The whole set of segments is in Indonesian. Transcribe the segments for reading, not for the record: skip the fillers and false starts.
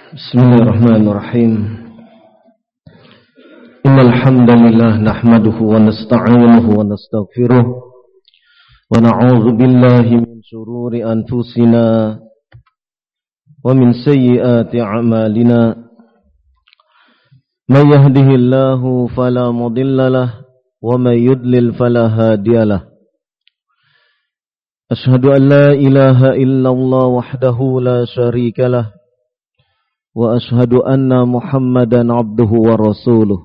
Bismillahirrahmanirrahim. Innal hamdalillah nahmaduhu wa nasta'inuhu wa nastaghfiruh wa na'udzu billahi min shururi anfusina wa min sayyiati a'malina. May yahdihillahu fala mudilla lahu wa may yudlil fala hadiyalah. Ashhadu an la ilaha illallah wahdahu la syarika lah wa ashhadu anna Muhammadan abduhu wa rasuluh.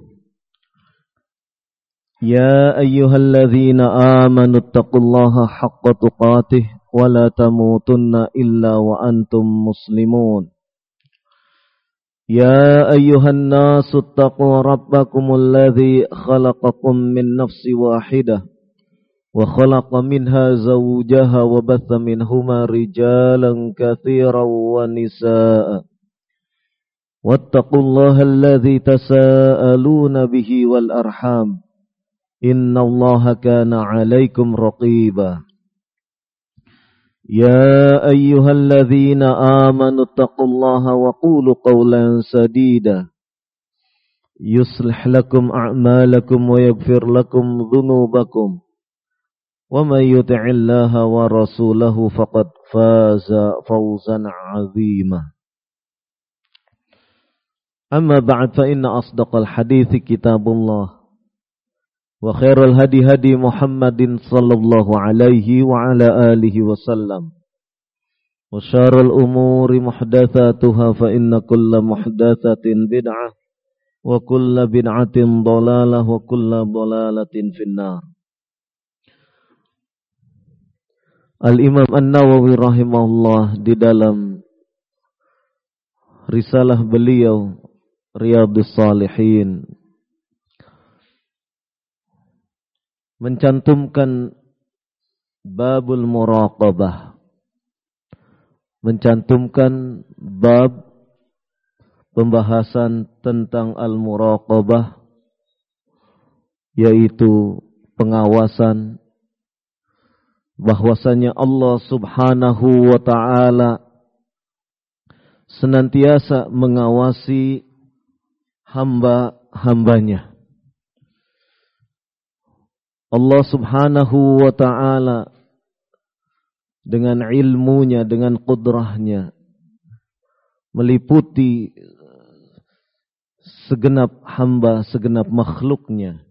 Ya ayyuhalladzina amanu taqullaha haqqa tuqatih wa la tamutunna illa wa antum muslimun. Ya ayyuhan nasu taqu rabbakumul ladzi khalaqakum min nafsin wahidah wa khalaqa minha zawjaha wa batha minhuma rijalan katsiran wa nisaa'a. Wattaqullaha alladzi tasaaluna bihi wal arham. Innallaha kana 'alaikum raqiba. Ya ayyuhalladzina amanu taqullaha wa qulu qawlan sadida. Yuslih lakum a'malakum wa yaghfir lakum dhunubakum. Wa may yuti'illaha wa rasulahu faqad faza fawzan 'azima. Amma ba'd fa inna asdaqal hadithi kitabullah wa khairul hadi hadi Muhammadin sallallahu alaihi wa ala alihi wasallam wa syarrul umuri muhdatsatuha fa inna kulla muhdatsatin bid'ah wa kulla bid'atin dhalalah wa kulla dhalalatin finnar. Al-Imam An-Nawawi rahimahullah di dalam risalah beliau Riyadhus Shalihin mencantumkan babul muraqabah, mencantumkan bab pembahasan tentang al-muraqabah, yaitu pengawasan, bahwasanya Allah subhanahu wa ta'ala senantiasa mengawasi hamba-hambanya. Allah subhanahu wa ta'ala dengan ilmunya, dengan qudrahnya meliputi segenap hamba, segenap makhluknya,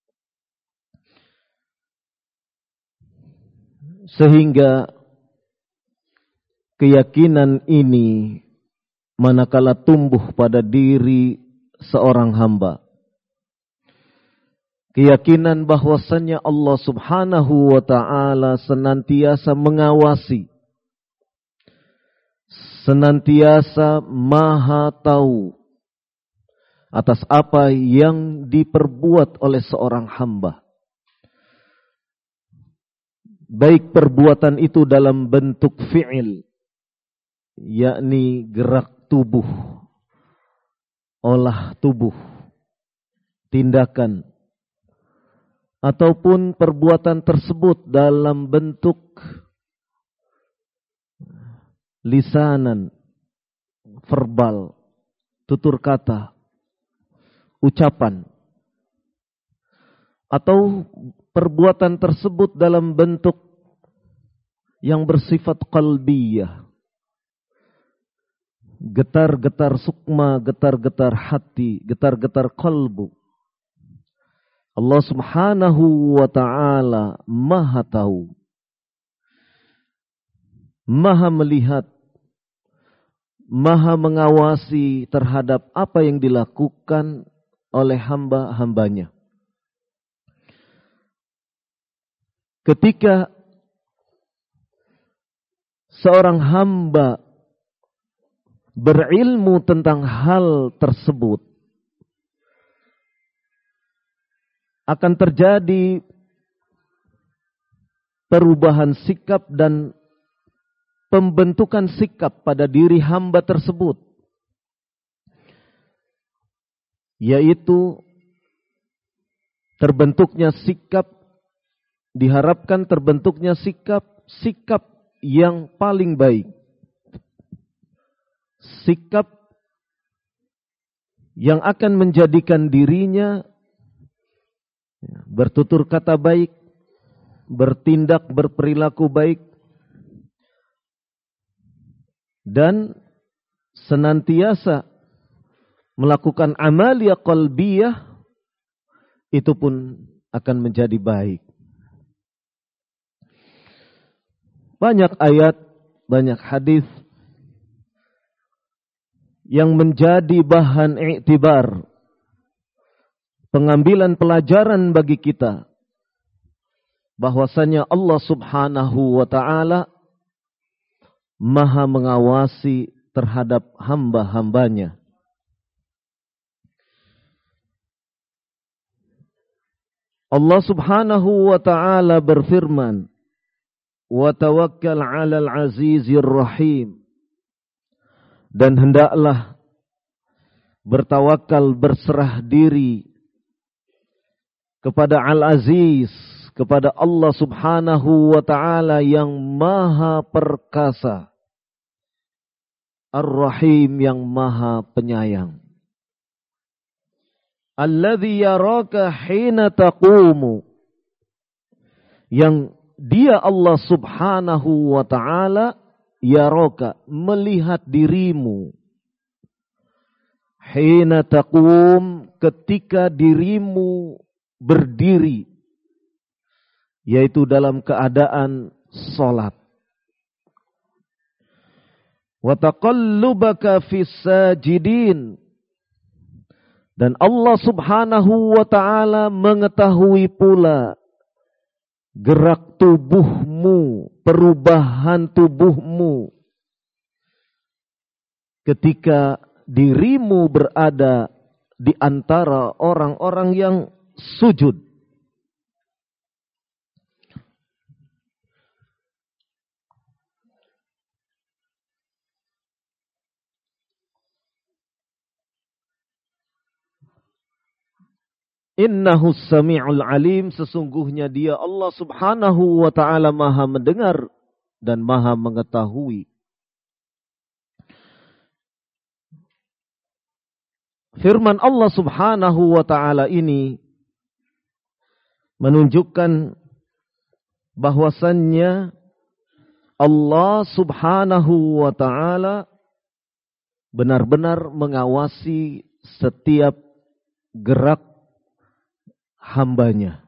sehingga keyakinan ini manakala tumbuh pada diri seorang hamba, keyakinan bahwasannya Allah subhanahu wa ta'ala senantiasa mengawasi, senantiasa maha tahu atas apa yang diperbuat oleh seorang hamba, baik perbuatan itu dalam bentuk fi'il, yakni gerak tubuh, olah tubuh, tindakan, ataupun perbuatan tersebut dalam bentuk lisanan, verbal, tutur kata, ucapan, atau perbuatan tersebut dalam bentuk yang bersifat qalbiyah, getar-getar sukma, getar-getar hati, getar-getar qalbu. Allah subhanahu wa ta'ala maha tahu, maha melihat, maha mengawasi terhadap apa yang dilakukan oleh hamba-hambanya. Ketika seorang hamba berilmu tentang hal tersebut, akan terjadi perubahan sikap dan pembentukan sikap pada diri hamba tersebut, yaitu terbentuknya sikap, diharapkan terbentuknya sikap yang paling baik, sikap yang akan menjadikan dirinya bertutur kata baik, bertindak berperilaku baik, dan senantiasa melakukan amalia qalbiyah, itu pun akan menjadi baik. Banyak ayat, banyak hadis yang menjadi bahan iktibar, pengambilan pelajaran bagi kita, bahwasanya Allah Subhanahu wa ta'ala maha mengawasi terhadap hamba-hambanya. Allah Subhanahu wa ta'ala berfirman, wa tawakkal 'alal 'azizir rahim, dan hendaklah bertawakal, berserah diri kepada Al-Aziz, kepada Allah Subhanahu wa ta'ala yang maha perkasa, Ar-Rahim yang maha penyayang. Alladzi yaraka hina taqumu, yang dia Allah Subhanahu wa ta'ala yaraka, melihat dirimu. Hina taqum, ketika dirimu berdiri, yaitu dalam keadaan salat. Wa taqallubaka fis sajidin, dan Allah Subhanahu wa ta'ala mengetahui pula gerak tubuhmu, perubahan tubuhmu ketika dirimu berada di antara orang-orang yang sujud. Innahus sami'ul alim, sesungguhnya dia Allah Subhanahu wa ta'ala maha mendengar dan maha mengetahui. Firman Allah Subhanahu wa ta'ala ini menunjukkan bahwasannya Allah Subhanahu wa ta'ala benar-benar mengawasi setiap gerak hambanya.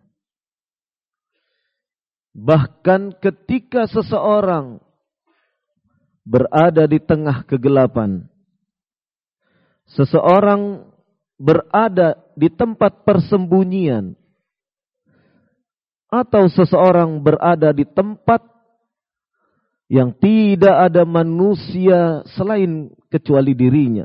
Bahkan ketika seseorang berada di tengah kegelapan, seseorang berada di tempat persembunyian, atau seseorang berada di tempat yang tidak ada manusia selain kecuali dirinya,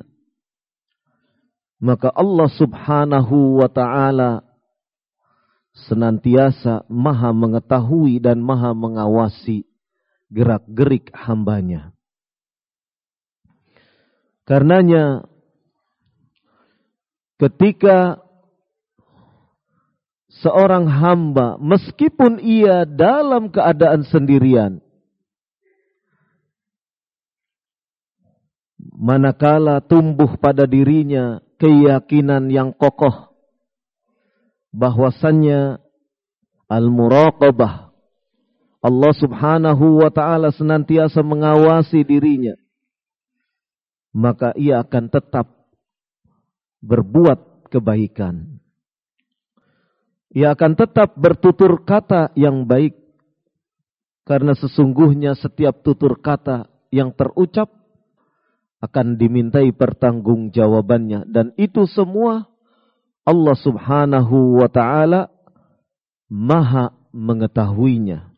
maka Allah Subhanahu wa ta'ala senantiasa maha mengetahui dan maha mengawasi gerak-gerik hambanya. Karenanya ketika seorang hamba, meskipun ia dalam keadaan sendirian, manakala tumbuh pada dirinya keyakinan yang kokoh bahwasannya al-muraqabah, Allah Subhanahu wa ta'ala senantiasa mengawasi dirinya, maka ia akan tetap berbuat kebaikan. Ia akan tetap bertutur kata yang baik, karena sesungguhnya setiap tutur kata yang terucap akan dimintai pertanggungjawabannya, dan itu semua Allah Subhanahu wa ta'ala maha mengetahuinya.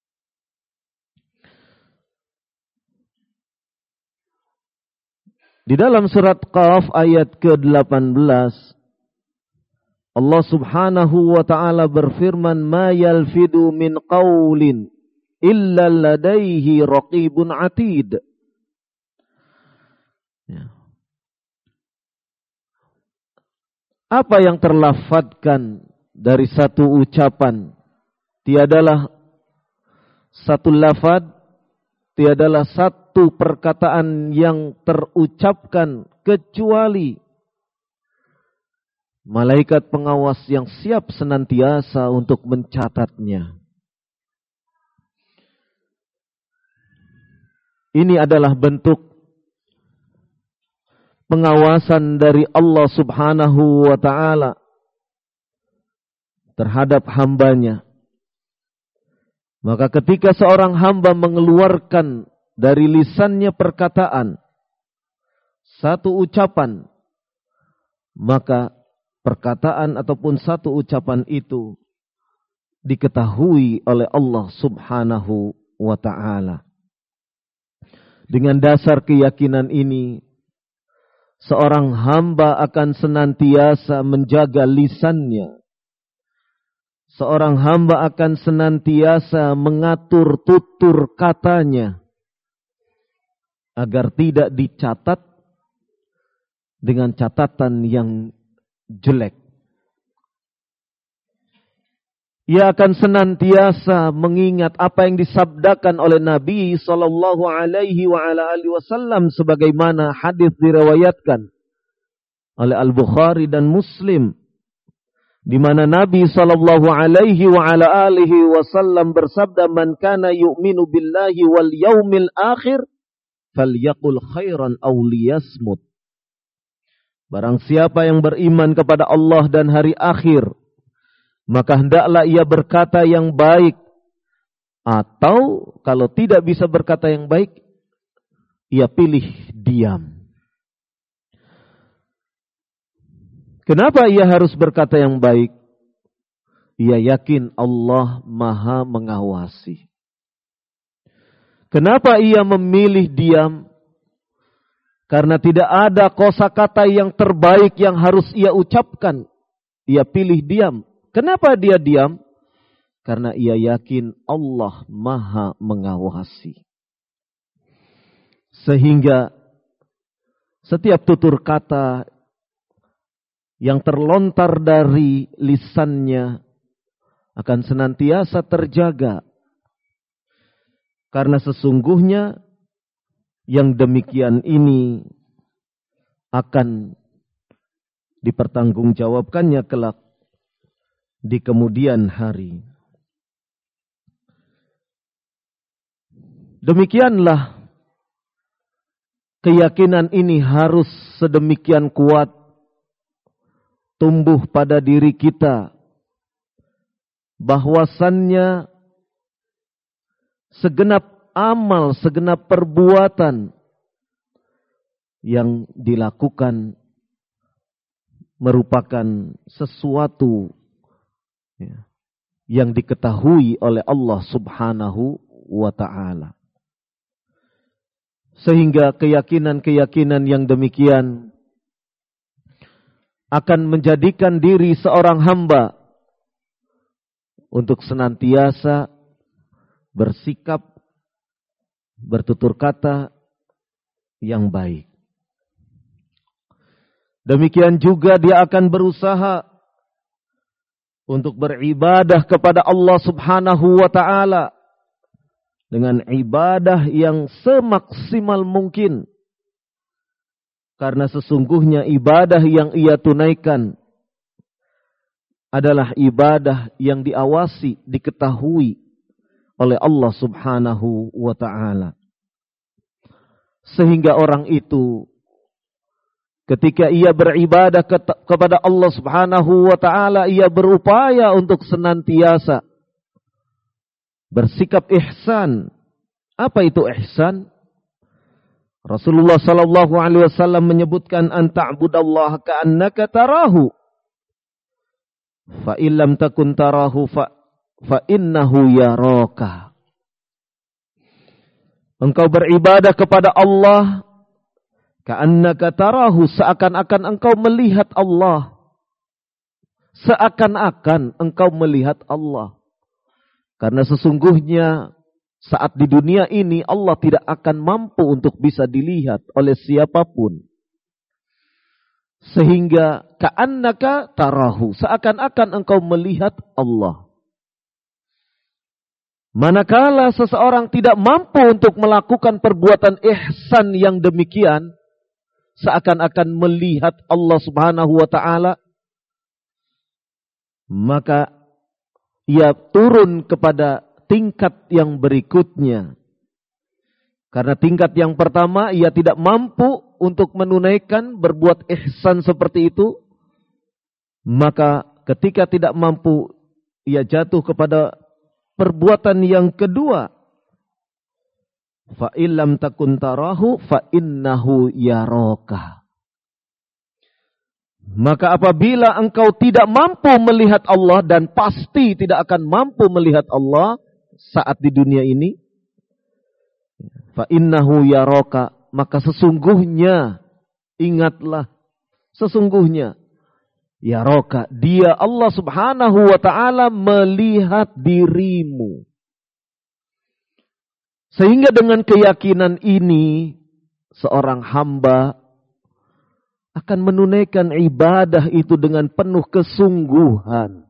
Di dalam surat Qaf ayat ke-18, Allah Subhanahu wa ta'ala berfirman, ma yalfidu min qawlin illa ladaihi raqibun atid. Ya. Apa yang terlafadzkan dari satu ucapan, tiadalah satu lafad, tiadalah satu perkataan yang terucapkan kecuali malaikat pengawas yang siap senantiasa untuk mencatatnya. Ini adalah bentuk pengawasan dari Allah Subhanahu wa ta'ala terhadap hambanya. Maka ketika seorang hamba mengeluarkan dari lisannya perkataan, satu ucapan, maka perkataan ataupun satu ucapan itu diketahui oleh Allah Subhanahu wa ta'ala. Dengan dasar keyakinan ini, seorang hamba akan senantiasa menjaga lisannya. Seorang hamba akan senantiasa mengatur tutur katanya agar tidak dicatat dengan catatan yang jelek. Ia akan senantiasa mengingat apa yang disabdakan oleh Nabi sallallahu alaihi wasallam sebagaimana hadis diriwayatkan oleh Al-Bukhari dan Muslim, di mana Nabi sallallahu alaihi wasallam bersabda, "Man kana yu'minu billahi wal yaumil akhir falyaqul khairan aw liyasmut." Barang siapa yang beriman kepada Allah dan hari akhir, maka hendaklah ia berkata yang baik, atau kalau tidak bisa berkata yang baik, ia pilih diam. Kenapa ia harus berkata yang baik? Ia yakin Allah Maha mengawasi. Kenapa ia memilih diam? Karena tidak ada kosakata yang terbaik yang harus ia ucapkan. Ia pilih diam. Kenapa dia diam? Karena ia yakin Allah Maha mengawasi. Sehingga setiap tutur kata yang terlontar dari lisannya akan senantiasa terjaga. Karena sesungguhnya yang demikian ini akan dipertanggungjawabkannya kelak di kemudian hari. Demikianlah keyakinan ini harus sedemikian kuat tumbuh pada diri kita, bahwasannya segenap amal, segenap perbuatan yang dilakukan merupakan sesuatu yang diketahui oleh Allah Subhanahu wa ta'ala. Sehingga keyakinan-keyakinan yang demikian akan menjadikan diri seorang hamba untuk senantiasa bersikap, bertutur kata yang baik. Demikian juga dia akan berusaha untuk beribadah kepada Allah Subhanahu wa ta'ala dengan ibadah yang semaksimal mungkin. Karena sesungguhnya ibadah yang ia tunaikan adalah ibadah yang diawasi, diketahui oleh Allah Subhanahu wa ta'ala. Sehingga orang itu ketika ia beribadah kepada Allah Subhanahu wa ta'ala, ia berupaya untuk senantiasa bersikap ihsan. Apa itu ihsan? Rasulullah sallallahu alaihi wasallam menyebutkan, an ta'budallaha ka'annaka tarahu fa illam takun tarahu fa innahu yaraka. Engkau beribadah kepada Allah ka'annaka tarahu, seakan-akan engkau melihat Allah. Seakan-akan engkau melihat Allah. Karena sesungguhnya saat di dunia ini Allah tidak akan mampu untuk bisa dilihat oleh siapapun. Sehingga ka'annaka tarahu, seakan-akan engkau melihat Allah. Manakala seseorang tidak mampu untuk melakukan perbuatan ihsan yang demikian, seakan-akan melihat Allah Subhanahu wa ta'ala, maka ia turun kepada tingkat yang berikutnya. Karena tingkat yang pertama ia tidak mampu untuk menunaikan berbuat ihsan seperti itu, maka ketika tidak mampu ia jatuh kepada perbuatan yang kedua. Fa illam takun tarahu fa innahu yaraka. Maka apabila engkau tidak mampu melihat Allah, dan pasti tidak akan mampu melihat Allah saat di dunia ini, fa innahu yaraka, maka sesungguhnya, ingatlah, sesungguhnya yaraka, dia Allah Subhanahu wa ta'ala melihat dirimu. Sehingga dengan keyakinan ini, seorang hamba akan menunaikan ibadah itu dengan penuh kesungguhan.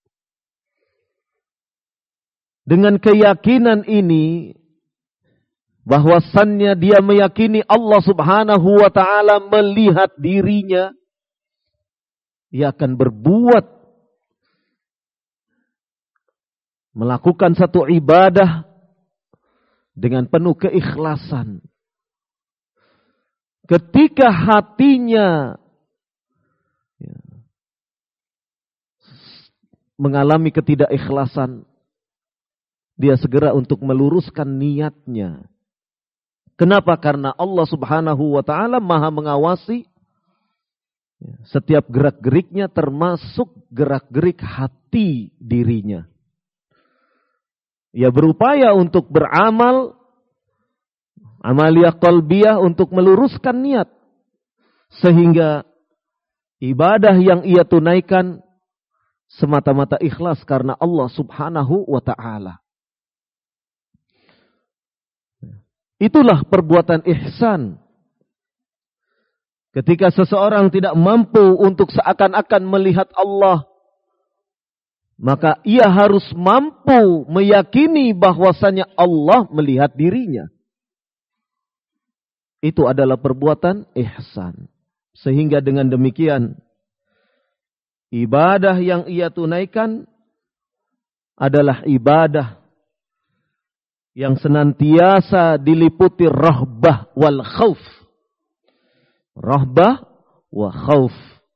Dengan keyakinan ini, bahwasannya dia meyakini Allah Subhanahu wa ta'ala melihat dirinya, ia akan berbuat, melakukan satu ibadah dengan penuh keikhlasan. Ketika hatinya mengalami ketidakikhlasan, dia segera untuk meluruskan niatnya. Kenapa? Karena Allah Subhanahu wa ta'ala maha mengawasi setiap gerak-geriknya, termasuk gerak-gerik hati dirinya. Ia berupaya untuk beramal, amaliyah qalbiyah, untuk meluruskan niat. Sehingga ibadah yang ia tunaikan semata-mata ikhlas karena Allah Subhanahu wa ta'ala. Itulah perbuatan ihsan. Ketika seseorang tidak mampu untuk seakan-akan melihat Allah, maka ia harus mampu meyakini bahwasanya Allah melihat dirinya. Itu adalah perbuatan ihsan. Sehingga dengan demikian, ibadah yang ia tunaikan adalah ibadah yang senantiasa diliputi rahbah wal khauf. Rahbah wa khauf,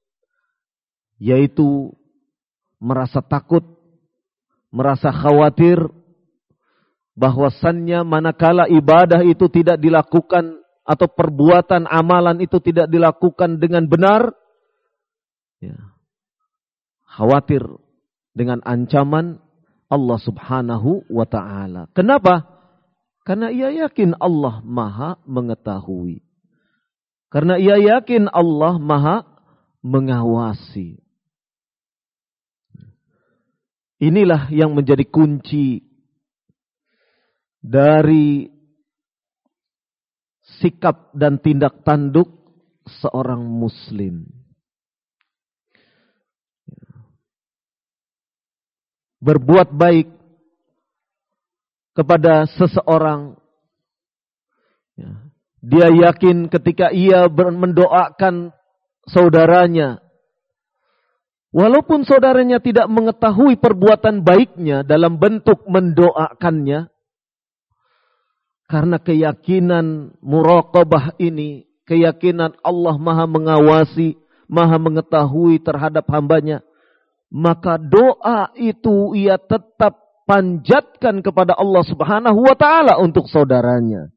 yaitu merasa takut, merasa khawatir, bahwasannya manakala ibadah itu tidak dilakukan atau perbuatan amalan itu tidak dilakukan dengan benar, ya, khawatir dengan ancaman Allah Subhanahu wa ta'ala. Kenapa? Karena ia yakin Allah maha mengetahui. Karena ia yakin Allah maha mengawasi. Inilah yang menjadi kunci dari sikap dan tindak tanduk seorang muslim. Berbuat baik kepada seseorang. Dia yakin ketika ia mendoakan saudaranya, walaupun saudaranya tidak mengetahui perbuatan baiknya dalam bentuk mendoakannya, karena keyakinan muraqabah ini, keyakinan Allah maha mengawasi, maha mengetahui terhadap hambanya, maka doa itu ia tetap panjatkan kepada Allah Subhanahu wa ta'ala untuk saudaranya.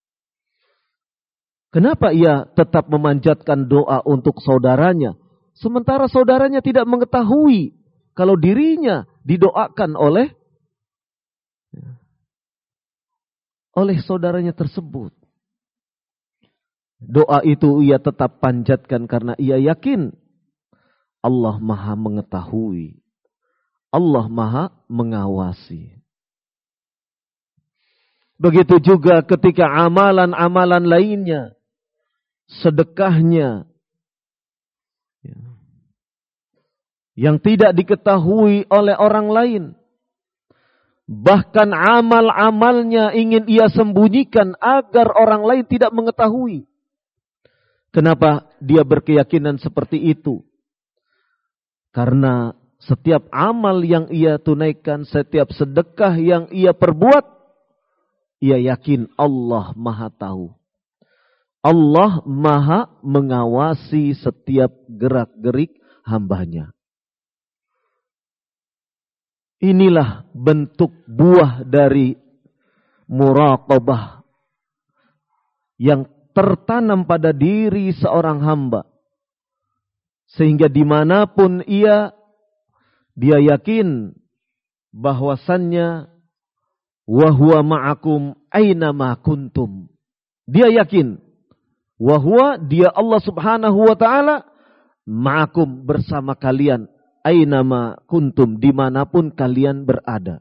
Kenapa ia tetap memanjatkan doa untuk saudaranya? Sementara saudaranya tidak mengetahui kalau dirinya didoakan oleh saudaranya tersebut. Doa itu ia tetap panjatkan karena ia yakin Allah maha mengetahui. Allah maha mengawasi. Begitu juga ketika amalan-amalan lainnya, sedekahnya, yang tidak diketahui oleh orang lain. Bahkan amal-amalnya ingin ia sembunyikan agar orang lain tidak mengetahui. Kenapa dia berkeyakinan seperti itu? Karena setiap amal yang ia tunaikan, setiap sedekah yang ia perbuat, ia yakin Allah Maha tahu. Allah Maha mengawasi setiap gerak-gerik hambanya. Inilah bentuk buah dari muraqabah yang tertanam pada diri seorang hamba. Sehingga dimanapun dia yakin bahwasannya wa huwa ma'akum aynama kuntum. Dia yakin wahwa dia Allah Subhanahu wa ta'ala ma'akum bersama kalian aynama kuntum dimanapun kalian berada.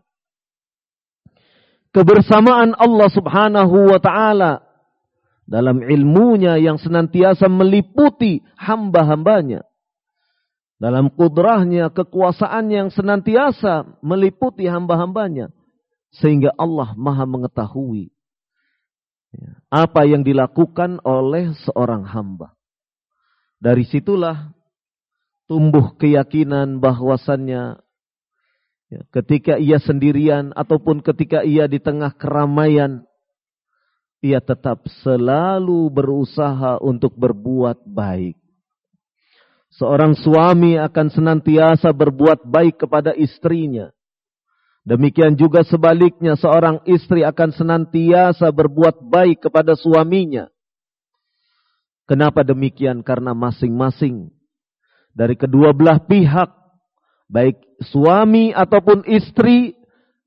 Kebersamaan Allah Subhanahu wa ta'ala dalam ilmunya yang senantiasa meliputi hamba-hambanya. Dalam kudrahnya, kekuasaannya yang senantiasa meliputi hamba-hambanya. Sehingga Allah Maha mengetahui apa yang dilakukan oleh seorang hamba. Dari situlah tumbuh keyakinan bahwasannya ketika ia sendirian ataupun ketika ia di tengah keramaian, ia tetap selalu berusaha untuk berbuat baik. Seorang suami akan senantiasa berbuat baik kepada istrinya. Demikian juga sebaliknya, seorang istri akan senantiasa berbuat baik kepada suaminya. Kenapa demikian? Karena masing-masing dari kedua belah pihak, baik suami ataupun istri,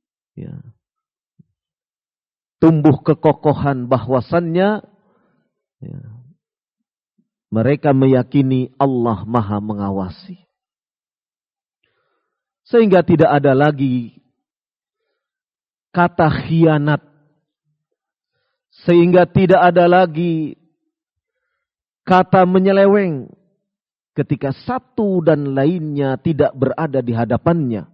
tumbuh kekokohan bahwasannya mereka meyakini Allah Maha mengawasi. Sehingga tidak ada lagi kata khianat. Sehingga tidak ada lagi kata menyeleweng ketika satu dan lainnya tidak berada di hadapannya.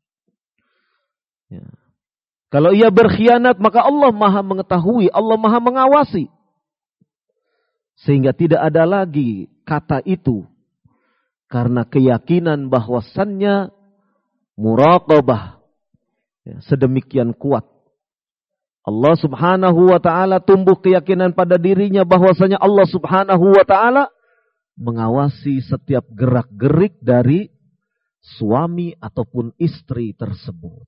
Kalau ia berkhianat, maka Allah Maha mengetahui, Allah Maha mengawasi. Sehingga tidak ada lagi kata itu. Karena keyakinan bahwasannya muraqabah sedemikian kuat. Allah Subhanahu wa ta'ala tumbuh keyakinan pada dirinya bahwasanya Allah Subhanahu wa ta'ala mengawasi setiap gerak-gerik dari suami ataupun istri tersebut.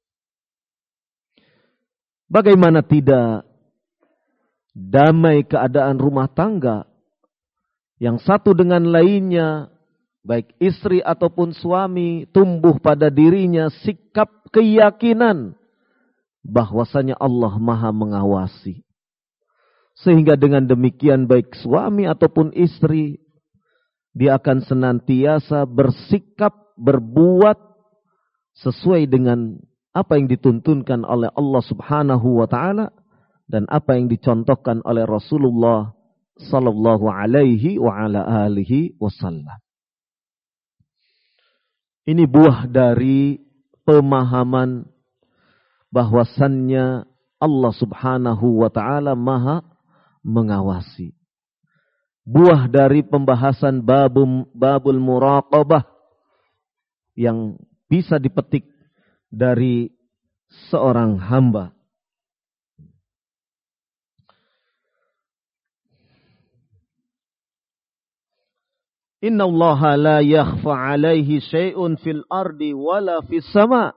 Bagaimana tidak damai keadaan rumah tangga yang satu dengan lainnya, baik istri ataupun suami, tumbuh pada dirinya sikap keyakinan bahwasanya Allah Maha mengawasi. Sehingga dengan demikian baik suami ataupun istri, dia akan senantiasa bersikap, berbuat sesuai dengan apa yang dituntunkan oleh Allah Subhanahu wa ta'ala dan apa yang dicontohkan oleh Rasulullah sallallahu alaihi wa ala alihi wasallam. Ini buah dari pemahaman bahwasannya Allah Subhanahu wa ta'ala Maha mengawasi. Buah dari pembahasan babul muraqabah yang bisa dipetik dari seorang hamba. Inna Allah la yakhfa alaihi syai'un fil ardi wala fis sama.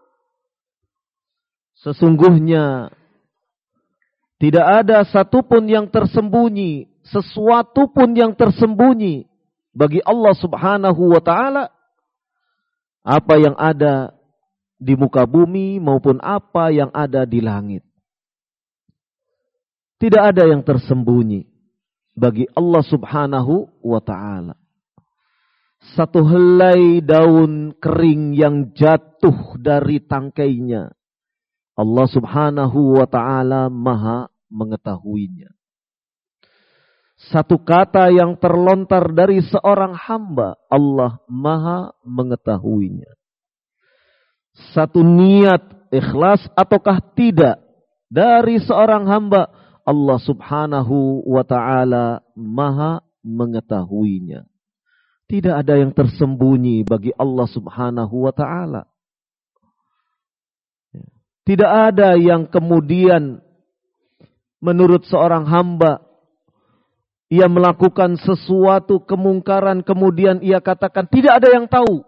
Sesungguhnya tidak ada satupun yang tersembunyi, sesuatu pun yang tersembunyi bagi Allah Subhanahu wa ta'ala. Apa yang ada di muka bumi maupun apa yang ada di langit. Tidak ada yang tersembunyi bagi Allah Subhanahu wa ta'ala. Satu helai daun kering yang jatuh dari tangkainya, Allah Subhanahu wa ta'ala Maha mengetahuinya. Satu kata yang terlontar dari seorang hamba, Allah Maha mengetahuinya. Satu niat, ikhlas ataukah tidak dari seorang hamba, Allah Subhanahu wa ta'ala Maha mengetahuinya. Tidak ada yang tersembunyi bagi Allah Subhanahu wa ta'ala. Tidak ada yang kemudian menurut seorang hamba ia melakukan sesuatu kemungkaran kemudian ia katakan tidak ada yang tahu.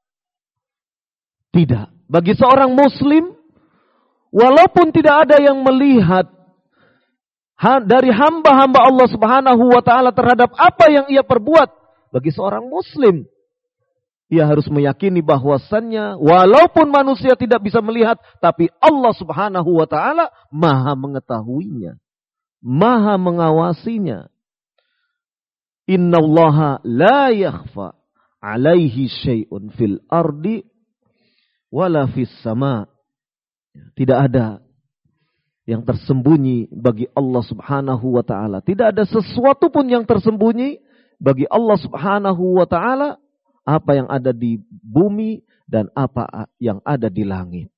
Tidak. Bagi seorang muslim, walaupun tidak ada yang melihat dari hamba-hamba Allah Subhanahu wa ta'ala terhadap apa yang ia perbuat, bagi seorang muslim, ia harus meyakini bahwasannya walaupun manusia tidak bisa melihat, tapi Allah Subhanahu wa ta'ala maha mengetahuinya, maha mengawasinya. Innallaha la yakhfa alaihi syai'un fil ardi wala fis sama. Tidak ada yang tersembunyi bagi Allah Subhanahu wa ta'ala. Tidak ada sesuatu pun yang tersembunyi bagi Allah Subhanahu wa ta'ala, apa yang ada di bumi dan apa yang ada di langit.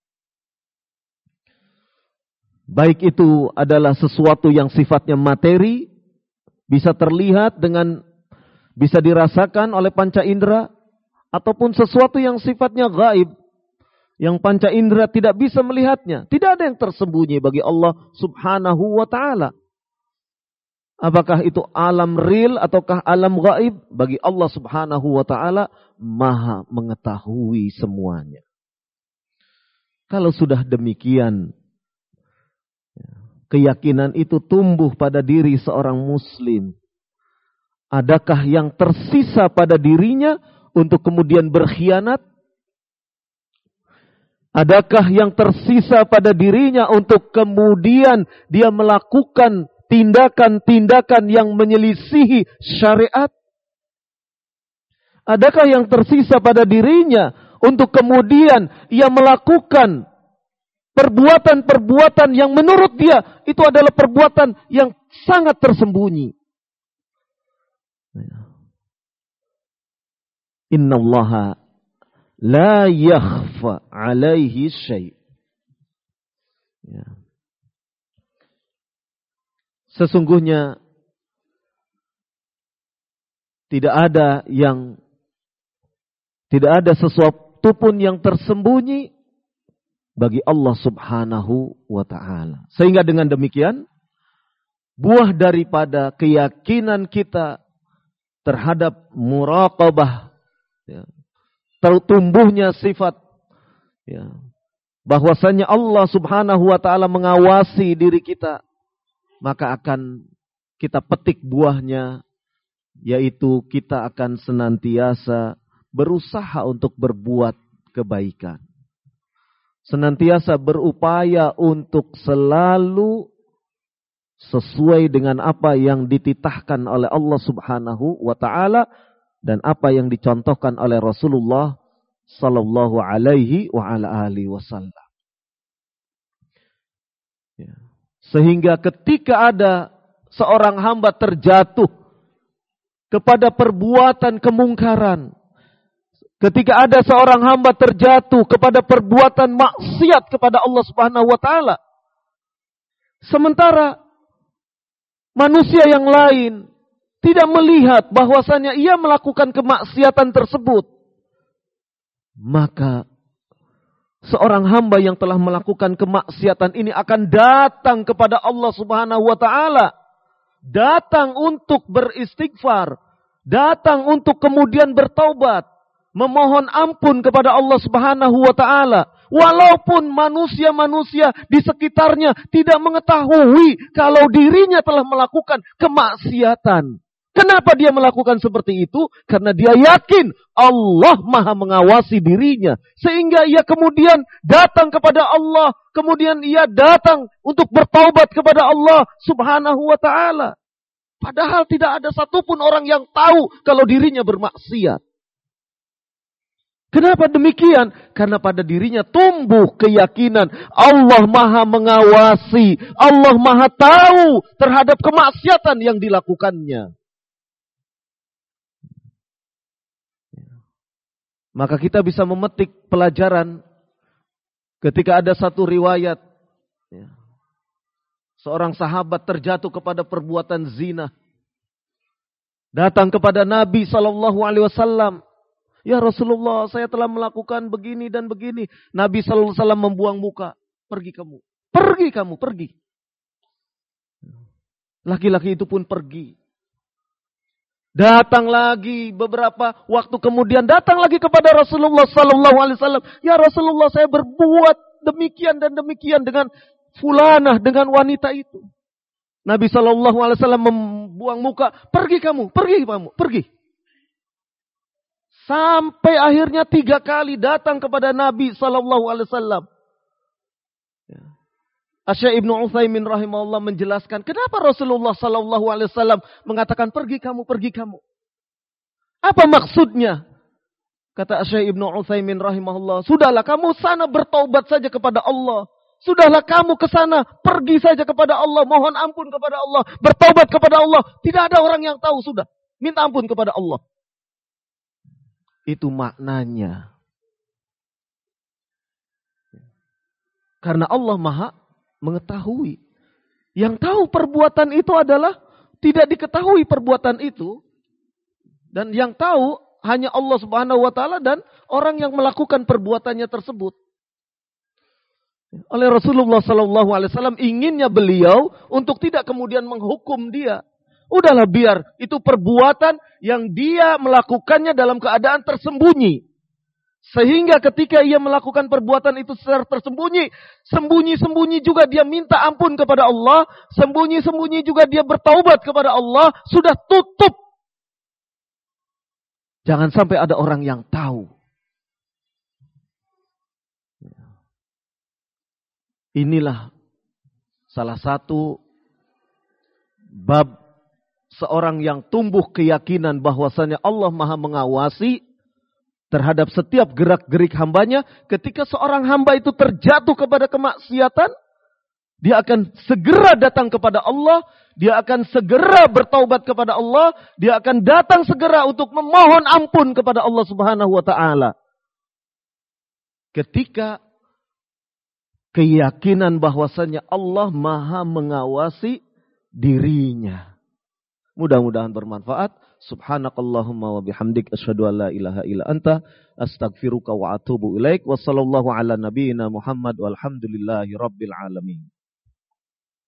Baik itu adalah sesuatu yang sifatnya materi, bisa terlihat dengan, bisa dirasakan oleh panca indera, ataupun sesuatu yang sifatnya gaib, yang panca indera tidak bisa melihatnya. Tidak ada yang tersembunyi bagi Allah Subhanahu wa ta'ala. Apakah itu alam real ataukah alam gaib? Bagi Allah Subhanahu wa ta'ala maha mengetahui semuanya. Kalau sudah demikian, keyakinan itu tumbuh pada diri seorang muslim. Adakah yang tersisa pada dirinya untuk kemudian berkhianat? Adakah yang tersisa pada dirinya untuk kemudian dia melakukan tindakan-tindakan yang menyelisihi syariat? Adakah yang tersisa pada dirinya untuk kemudian ia melakukan perbuatan-perbuatan yang menurut dia itu adalah perbuatan yang sangat tersembunyi? Innallaha la yakhfa alaihi syai'. Sesungguhnya tidak ada sesuatu pun yang tersembunyi bagi Allah Subhanahu wa ta'ala. Sehingga dengan demikian, buah daripada keyakinan kita terhadap muraqabah, tumbuhnya sifat, bahwasanya Allah Subhanahu wa ta'ala mengawasi diri kita, maka akan kita petik buahnya, yaitu kita akan senantiasa berusaha untuk berbuat kebaikan. Senantiasa berupaya untuk selalu sesuai dengan apa yang dititahkan oleh Allah Subhanahu wa ta'ala dan apa yang dicontohkan oleh Rasulullah sallallahu alaihi wa ala alihi wasallam. Sehingga ketika ada seorang hamba terjatuh kepada perbuatan kemungkaran, ketika ada seorang hamba terjatuh kepada perbuatan maksiat kepada Allah Subhanahu wa ta'ala, sementara manusia yang lain tidak melihat bahwasanya ia melakukan kemaksiatan tersebut, maka seorang hamba yang telah melakukan kemaksiatan ini akan datang kepada Allah Subhanahu wa ta'ala, datang untuk beristighfar, datang untuk kemudian bertaubat, memohon ampun kepada Allah Subhanahu wa ta'ala. Walaupun manusia-manusia di sekitarnya tidak mengetahui kalau dirinya telah melakukan kemaksiatan. Kenapa dia melakukan seperti itu? Karena dia yakin Allah maha mengawasi dirinya. Sehingga ia kemudian datang kepada Allah. Kemudian ia datang untuk bertaubat kepada Allah Subhanahu wa ta'ala. Padahal tidak ada satupun orang yang tahu kalau dirinya bermaksiat. Kenapa demikian? Karena pada dirinya tumbuh keyakinan Allah maha mengawasi. Allah maha tahu terhadap kemaksiatan yang dilakukannya. Maka kita bisa memetik pelajaran ketika ada satu riwayat, seorang sahabat terjatuh kepada perbuatan zina. Datang kepada Nabi SAW. Ya Rasulullah, saya telah melakukan begini dan begini. Nabi SAW membuang muka. Pergi kamu. Pergi kamu, pergi. Laki-laki itu pun pergi. Datang lagi beberapa waktu kemudian, datang lagi kepada Rasulullah SAW. Ya Rasulullah, saya berbuat demikian dan demikian dengan fulanah, dengan wanita itu. Nabi SAW membuang muka. Pergi kamu, pergi kamu, pergi. Sampai akhirnya 3 kali datang kepada Nabi SAW. Asy-Syaikh Ibnu Utsaimin rahimahullah menjelaskan kenapa Rasulullah SAW mengatakan pergi kamu, pergi kamu. Apa maksudnya? Kata Asy-Syaikh Ibnu Utsaimin rahimahullah, sudahlah kamu sana bertaubat saja kepada Allah. Sudahlah kamu ke sana, pergi saja kepada Allah, mohon ampun kepada Allah, bertaubat kepada Allah. Tidak ada orang yang tahu, sudah. Minta ampun kepada Allah. Itu maknanya. Karena Allah Maha mengetahui. Yang tahu perbuatan itu adalah tidak diketahui perbuatan itu. Dan yang tahu hanya Allah Subhanahu wa taala dan orang yang melakukan perbuatannya tersebut. Oleh Rasulullah SAW inginnya beliau untuk tidak kemudian menghukum dia. Udahlah biar itu perbuatan yang dia melakukannya dalam keadaan tersembunyi. Sehingga ketika ia melakukan perbuatan itu secara tersembunyi, sembunyi-sembunyi juga dia minta ampun kepada Allah, sembunyi-sembunyi juga dia bertaubat kepada Allah, sudah tutup. Jangan sampai ada orang yang tahu. Inilah salah satu bab seorang yang tumbuh keyakinan bahwasanya Allah Maha mengawasi terhadap setiap gerak-gerik hambanya. Ketika seorang hamba itu terjatuh kepada kemaksiatan, dia akan segera datang kepada Allah, dia akan segera bertaubat kepada Allah, dia akan datang segera untuk memohon ampun kepada Allah Subhanahu wa taala. Ketika keyakinan bahwasanya Allah Maha mengawasi dirinya. Mudah-mudahan bermanfaat. Subhanakallahumma wa bihamdik asyhadu an la ilaha illa anta astaghfiruka wa atubu ilaik. Wassallallahu ala nabiyyina Muhammad walhamdulillahi rabbil alamin.